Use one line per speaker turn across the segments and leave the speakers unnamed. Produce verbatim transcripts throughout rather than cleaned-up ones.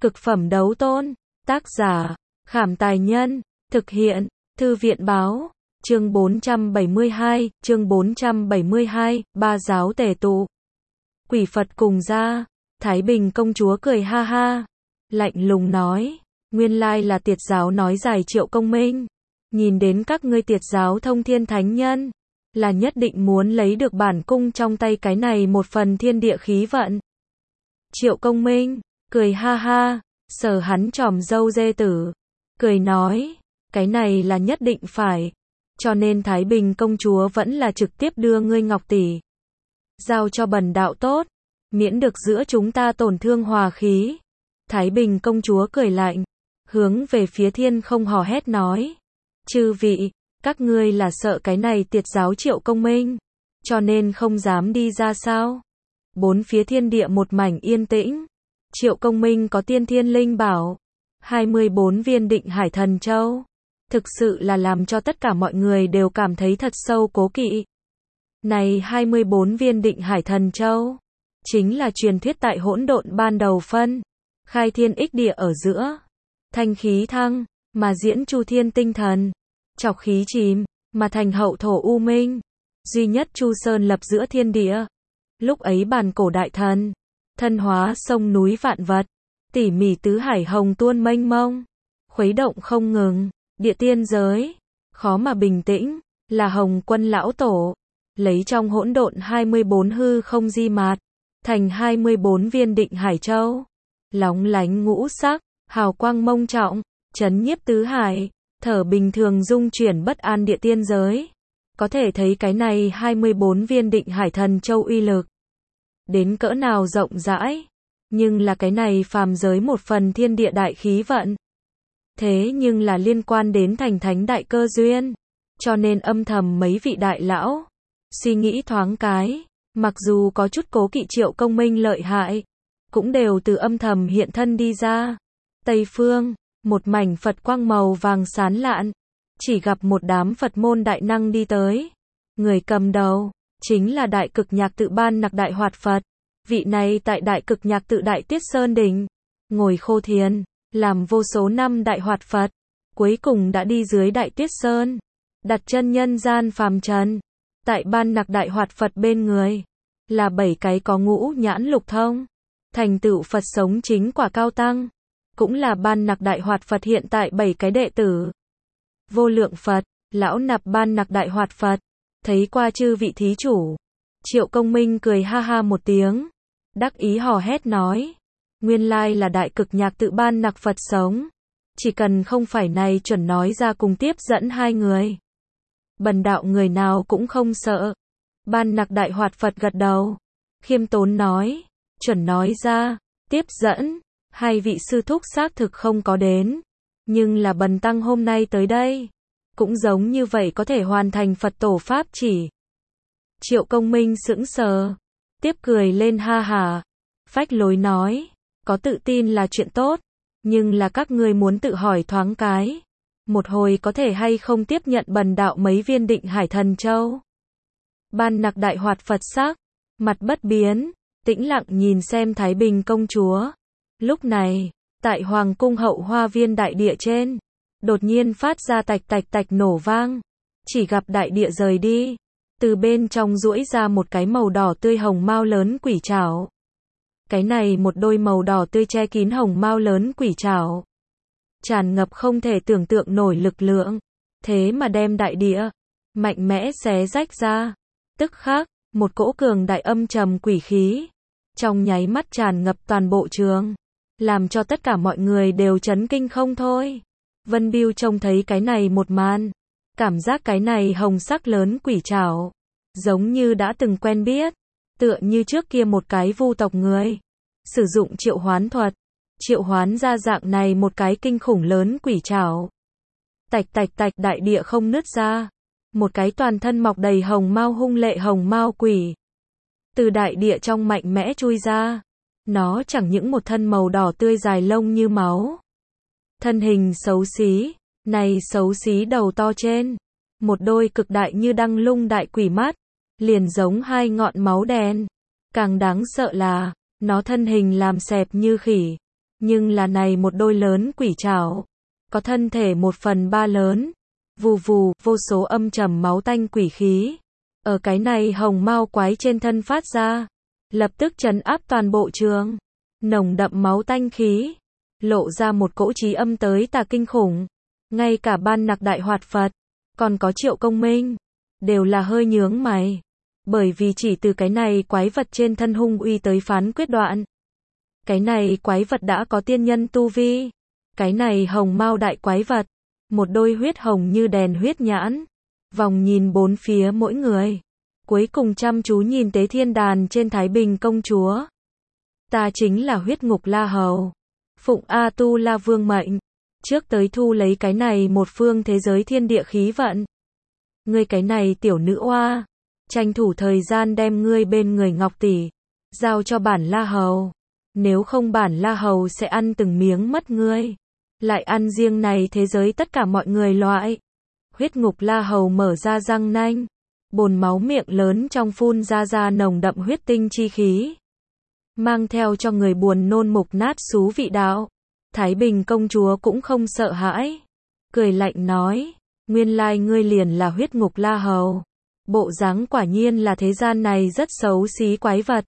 Cực phẩm đấu tôn. Tác giả, Khảm Tài Nhân. Thực hiện, Thư viện Báo. Chương bốn trăm bảy mươi hai, chương bốn trăm bảy mươi hai, ba giáo tề tụ. Quỷ Phật cùng ra. Thái Bình công chúa cười ha ha. Lạnh lùng nói. Nguyên lai là Tiệt giáo nói giải Triệu Công Minh. Nhìn đến các ngươi Tiệt giáo thông thiên thánh nhân. Là nhất định muốn lấy được bản cung trong tay cái này một phần thiên địa khí vận. Triệu Công Minh, cười ha ha, sờ hắn tròm râu dê tử. Cười nói, cái này là nhất định phải. Cho nên Thái Bình công chúa vẫn là trực tiếp đưa ngươi Ngọc tỷ. Giao cho bần đạo tốt. Miễn được giữa chúng ta tổn thương hòa khí. Thái Bình công chúa cười lạnh. Hướng về phía thiên không hò hét nói. Chư vị, các ngươi là sợ cái này Tiệt giáo Triệu Công Minh. Cho nên không dám đi ra sao? Bốn phía thiên địa một mảnh yên tĩnh. Triệu Công Minh có tiên thiên linh bảo. hai mươi bốn viên định hải thần châu. Thực sự là làm cho tất cả mọi người đều cảm thấy thật sâu cố kỵ. Này hai mươi bốn viên định hải thần châu. Chính là truyền thuyết tại hỗn độn ban đầu phân. Khai thiên ích địa ở giữa. Thanh khí thăng, mà diễn chu thiên tinh thần. Chọc khí chìm, mà thành hậu thổ u minh. Duy nhất chu sơn lập giữa thiên địa. Lúc ấy bàn cổ đại thần. Thân hóa sông núi vạn vật. Tỉ mỉ tứ hải hồng tuôn mênh mông. Khuấy động không ngừng. Địa tiên giới. Khó mà bình tĩnh. Là Hồng Quân lão tổ. Lấy trong hỗn độn hai mươi bốn hư không di mạt. Thành hai mươi bốn viên định hải châu. Lóng lánh ngũ sắc. Hào quang mông trọng. Chấn nhiếp tứ hải. Thở bình thường dung chuyển bất an địa tiên giới. Có thể thấy cái này hai mươi bốn viên định hải thần châu uy lực. Đến cỡ nào rộng rãi. Nhưng là cái này phàm giới một phần thiên địa đại khí vận. Thế nhưng là liên quan đến thành thánh đại cơ duyên. Cho nên âm thầm mấy vị đại lão. Suy nghĩ thoáng cái. Mặc dù có chút cố kỵ Triệu Công Minh lợi hại. Cũng đều từ âm thầm hiện thân đi ra. Tây phương. Một mảnh Phật quang màu vàng sán lạn. Chỉ gặp một đám Phật môn đại năng đi tới. Người cầm đầu. Chính là Đại Cực Nhạc Tự Ban Nặc Đại Hoạt Phật. Vị này tại Đại Cực Nhạc Tự Đại Tiết Sơn Đỉnh. Ngồi khô thiền. Làm vô số năm Đại Hoạt Phật. Cuối cùng đã đi dưới Đại Tiết Sơn. Đặt chân nhân gian phàm trần. Tại Ban Nặc Đại Hoạt Phật bên người. Là bảy cái có ngũ nhãn lục thông. Thành tựu Phật sống chính quả cao tăng. Cũng là Ban Nặc Đại Hoạt Phật hiện tại bảy cái đệ tử. Vô Lượng Phật, Lão Nạp Ban Nặc Đại Hoạt Phật. Thấy qua chư vị thí chủ. Triệu Công Minh cười ha ha một tiếng. Đắc ý hò hét nói. Nguyên lai là Đại Cực Nhạc Tự Ban Nặc Phật sống. Chỉ cần không phải này chuẩn nói ra cùng tiếp dẫn hai người. Bần đạo người nào cũng không sợ. Ban Nặc Đại Hoạt Phật gật đầu. Khiêm tốn nói. Chuẩn nói ra. Tiếp dẫn. Hai vị sư thúc xác thực không có đến. Nhưng là bần tăng hôm nay tới đây. Cũng giống như vậy có thể hoàn thành Phật tổ pháp chỉ. Triệu Công Minh sững sờ. Tiếp cười lên ha hả. Phách lối nói. Có tự tin là chuyện tốt. Nhưng là các ngươi muốn tự hỏi thoáng cái. Một hồi có thể hay không tiếp nhận bần đạo mấy viên định hải thần châu. Ban Nặc Đại Hoạt Phật sắc. Mặt bất biến. Tĩnh lặng nhìn xem Thái Bình công chúa. Lúc này, tại Hoàng cung hậu hoa viên đại địa trên. Đột nhiên phát ra tạch tạch tạch nổ vang. Chỉ gặp đại địa rời đi. Từ bên trong duỗi ra một cái màu đỏ tươi hồng mao lớn quỷ trảo. Cái này một đôi màu đỏ tươi che kín hồng mao lớn quỷ trảo. Tràn ngập không thể tưởng tượng nổi lực lượng. Thế mà đem đại địa. Mạnh mẽ xé rách ra. Tức khắc, một cỗ cường đại âm trầm quỷ khí. Trong nháy mắt tràn ngập toàn bộ trường. Làm cho tất cả mọi người đều chấn kinh không thôi. Vân Biêu trông thấy cái này một màn. Cảm giác cái này hồng sắc lớn quỷ trảo. Giống như đã từng quen biết. Tựa như trước kia một cái vu tộc người. Sử dụng triệu hoán thuật. Triệu hoán ra dạng này một cái kinh khủng lớn quỷ trảo. Tạch tạch tạch đại địa không nứt ra. Một cái toàn thân mọc đầy hồng mao hung lệ hồng mao quỷ. Từ đại địa trong mạnh mẽ chui ra. Nó chẳng những một thân màu đỏ tươi dài lông như máu. Thân hình xấu xí. Này xấu xí đầu to trên. Một đôi cực đại như đăng lung đại quỷ mắt. Liền giống hai ngọn máu đen. Càng đáng sợ là. Nó thân hình làm xẹp như khỉ. Nhưng là này một đôi lớn quỷ trảo, có thân thể một phần ba lớn, vù vù, vô số âm trầm máu tanh quỷ khí, ở cái này hồng mao quái trên thân phát ra, lập tức trấn áp toàn bộ trường, nồng đậm máu tanh khí, lộ ra một cỗ trí âm tới tà kinh khủng, ngay cả Ban Nặc Đại Hoạt Phật, còn có Triệu Công Minh, đều là hơi nhướng mày, bởi vì chỉ từ cái này quái vật trên thân hung uy tới phán quyết đoạn. Cái này quái vật đã có tiên nhân tu vi, cái này hồng mao đại quái vật, một đôi huyết hồng như đèn huyết nhãn, vòng nhìn bốn phía mỗi người, cuối cùng chăm chú nhìn Tế Thiên Đàn trên Thái Bình công chúa. Ta chính là huyết ngục La Hầu, phụng A Tu La Vương mệnh, trước tới thu lấy cái này một phương thế giới thiên địa khí vận. Ngươi cái này tiểu nữ oa, tranh thủ thời gian đem ngươi bên người Ngọc tỷ giao cho bản La Hầu, nếu không bản La Hầu sẽ ăn từng miếng mất ngươi, lại ăn riêng này thế giới tất cả mọi người loại. Huyết ngục La Hầu mở ra răng nanh, bồn máu miệng lớn trong phun ra ra nồng đậm huyết tinh chi khí, mang theo cho người buồn nôn mục nát xú vị đạo. Thái Bình công chúa cũng không sợ hãi, cười lạnh nói, nguyên lai ngươi liền là huyết ngục La Hầu, bộ dáng quả nhiên là thế gian này rất xấu xí quái vật.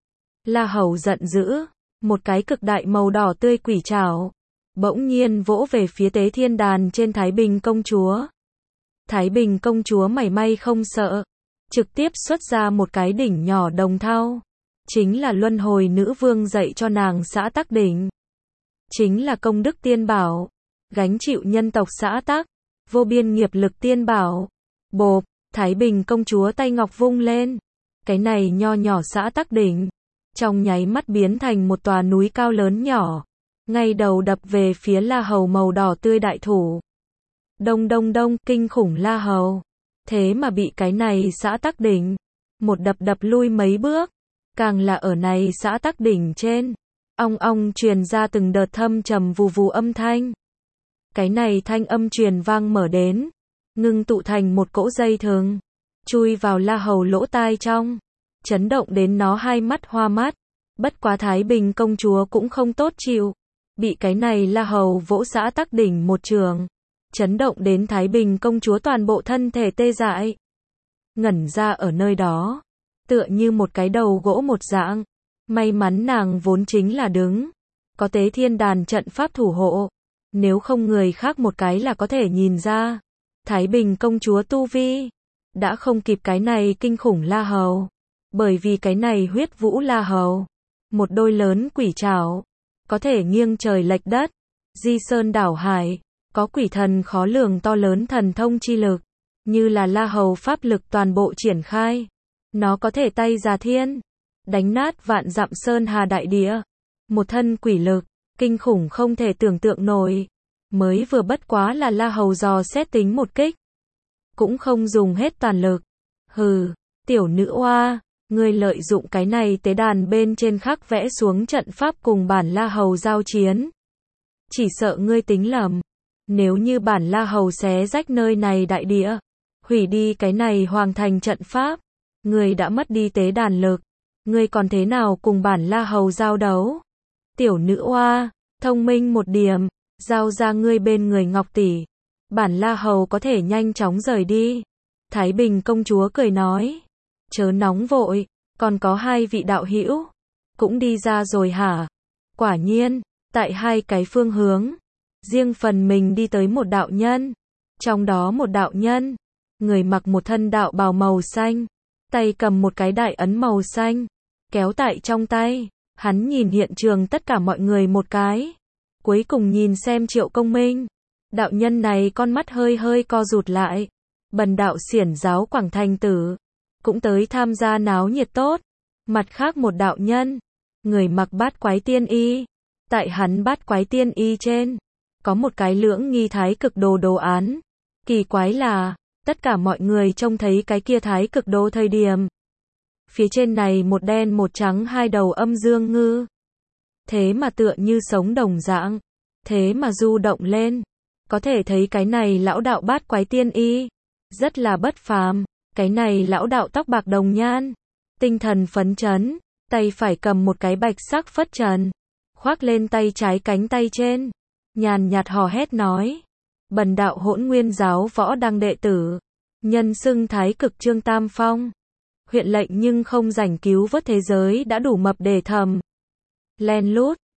La Hầu giận dữ, một cái cực đại màu đỏ tươi quỷ trảo, bỗng nhiên vỗ về phía Tế Thiên Đàn trên Thái Bình công chúa. Thái Bình công chúa mảy may không sợ, trực tiếp xuất ra một cái đỉnh nhỏ đồng thau, chính là luân hồi nữ vương dạy cho nàng xã tắc đỉnh, chính là công đức tiên bảo, gánh chịu nhân tộc xã tắc, vô biên nghiệp lực tiên bảo. Bộp, Thái Bình công chúa tay ngọc vung lên, cái này nho nhỏ xã tắc đỉnh, trong nháy mắt biến thành một tòa núi cao lớn nhỏ, ngay đầu đập về phía La Hầu màu đỏ tươi đại thủ. Đông đông đông, kinh khủng La Hầu, thế mà bị cái này xã tắc đỉnh, một đập đập lui mấy bước, càng là ở này xã tắc đỉnh trên, ong ong truyền ra từng đợt thâm trầm vù vù âm thanh. Cái này thanh âm truyền vang mở đến, ngưng tụ thành một cỗ dây thừng, chui vào La Hầu lỗ tai trong, chấn động đến nó hai mắt hoa mắt. Bất quá Thái Bình công chúa cũng không tốt chịu, bị cái này La Hầu vỗ xã tắc đỉnh một trường, chấn động đến Thái Bình công chúa toàn bộ thân thể tê dại, ngẩn ra ở nơi đó, tựa như một cái đầu gỗ một dạng. May mắn nàng vốn chính là đứng, có Tế Thiên Đàn trận pháp thủ hộ, nếu không người khác một cái là có thể nhìn ra, Thái Bình công chúa tu vi, đã không kịp cái này kinh khủng La Hầu, bởi vì cái này huyết vũ La Hầu, một đôi lớn quỷ trảo, có thể nghiêng trời lệch đất, di sơn đảo hải, có quỷ thần khó lường to lớn thần thông chi lực, như là La Hầu pháp lực toàn bộ triển khai, nó có thể tay già thiên, đánh nát vạn dặm sơn hà đại địa, một thân quỷ lực, kinh khủng không thể tưởng tượng nổi, mới vừa bất quá là La Hầu dò xét tính một kích, cũng không dùng hết toàn lực. Hừ, tiểu nữ oa, ngươi lợi dụng cái này tế đàn bên trên khắc vẽ xuống trận pháp cùng bản La Hầu giao chiến, chỉ sợ ngươi tính lầm, nếu như bản La Hầu xé rách nơi này đại địa, hủy đi cái này hoàng thành trận pháp, ngươi đã mất đi tế đàn lực, ngươi còn thế nào cùng bản La Hầu giao đấu? Tiểu nữ oa, thông minh một điểm, giao ra ngươi bên người Ngọc tỷ, bản La Hầu có thể nhanh chóng rời đi. Thái Bình công chúa cười nói, chớ nóng vội, còn có hai vị đạo hữu cũng đi ra rồi hả? Quả nhiên, tại hai cái phương hướng, riêng phần mình đi tới một đạo nhân, trong đó một đạo nhân, người mặc một thân đạo bào màu xanh, tay cầm một cái đại ấn màu xanh, kéo tại trong tay, hắn nhìn hiện trường tất cả mọi người một cái, cuối cùng nhìn xem Triệu Công Minh, đạo nhân này con mắt hơi hơi co rụt lại, bần đạo xiển giáo Quảng Thành tử, cũng tới tham gia náo nhiệt tốt. Mặt khác một đạo nhân, người mặc bát quái tiên y, tại hắn bát quái tiên y trên, có một cái lưỡng nghi thái cực đồ đồ án, kỳ quái là, tất cả mọi người trông thấy cái kia thái cực đồ thời điểm, phía trên này một đen một trắng hai đầu âm dương ngư, thế mà tựa như sống đồng dạng, thế mà du động lên, có thể thấy cái này lão đạo bát quái tiên y, rất là bất phàm, cái này lão đạo tóc bạc đồng nhan, tinh thần phấn chấn, tay phải cầm một cái bạch sắc phất trần, khoác lên tay trái cánh tay trên, nhàn nhạt hò hét nói. Bần đạo Hỗn Nguyên giáo võ đăng đệ tử, nhân xưng Thái Cực Trương Tam Phong. Huyện lệnh nhưng không rảnh cứu vớt thế giới đã đủ mập để thầm. Len lút,